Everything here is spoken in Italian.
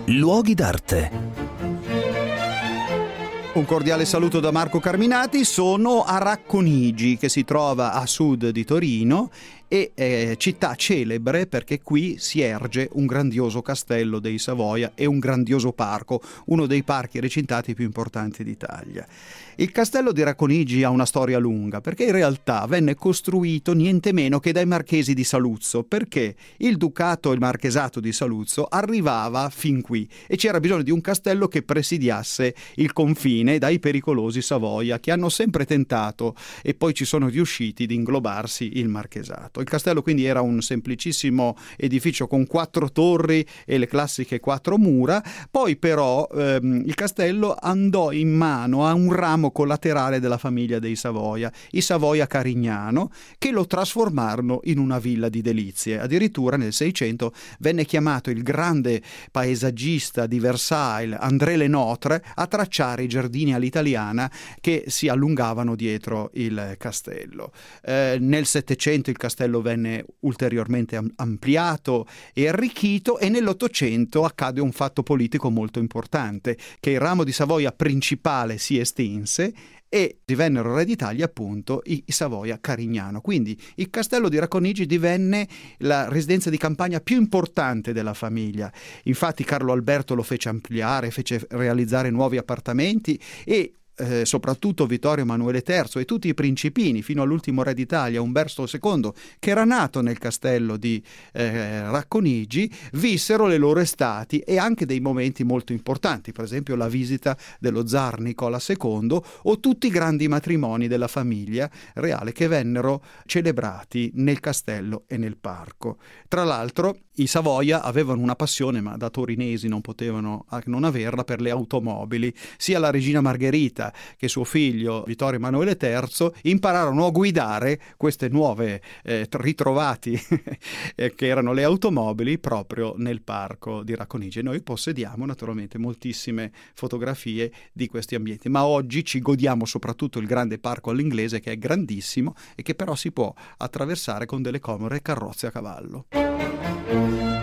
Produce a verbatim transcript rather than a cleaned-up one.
Luoghi d'arte. Un cordiale saluto da Marco Carminati. Sono a Racconigi, che si trova a sud di Torino, e eh, città celebre perché qui si erge un grandioso castello dei Savoia e un grandioso parco, uno dei parchi recintati più importanti d'Italia. Il castello di Racconigi ha una storia lunga, perché in realtà venne costruito niente meno che dai marchesi di Saluzzo, perché il ducato e il marchesato di Saluzzo arrivava fin qui e c'era bisogno di un castello che presidiasse il confine dai pericolosi Savoia, che hanno sempre tentato e poi ci sono riusciti di inglobarsi il marchesato. Il castello quindi era un semplicissimo edificio con quattro torri e le classiche quattro mura. Poi però ehm, il castello andò in mano a un ramo collaterale della famiglia dei Savoia, i Savoia Carignano, che lo trasformarono in una villa di delizie. Addirittura nel Seicento venne chiamato il grande paesaggista di Versailles, André Le Notre, a tracciare i giardini all'italiana che si allungavano dietro il castello. Eh, nel Settecento il castello venne ulteriormente ampliato e arricchito, e nell'Ottocento accade un fatto politico molto importante, che il ramo di Savoia principale si estinse e divennero re d'Italia appunto i, i Savoia Carignano. Quindi il castello di Racconigi divenne la residenza di campagna più importante della famiglia. Infatti Carlo Alberto lo fece ampliare, fece realizzare nuovi appartamenti e Eh, soprattutto Vittorio Emanuele terzo e tutti i principini fino all'ultimo re d'Italia, Umberto secondo, che era nato nel castello di eh, Racconigi, vissero le loro estati e anche dei momenti molto importanti, per esempio la visita dello zar Nicola secondo o tutti i grandi matrimoni della famiglia reale che vennero celebrati nel castello e nel parco. Tra l'altro i Savoia avevano una passione, ma da torinesi non potevano non averla, per le automobili. Sia la regina Margherita che suo figlio Vittorio Emanuele terzo impararono a guidare queste nuove eh, ritrovati eh, che erano le automobili proprio nel parco di Racconigi. E noi possediamo naturalmente moltissime fotografie di questi ambienti, ma oggi ci godiamo soprattutto il grande parco all'inglese, che è grandissimo e che però si può attraversare con delle comode carrozze a cavallo.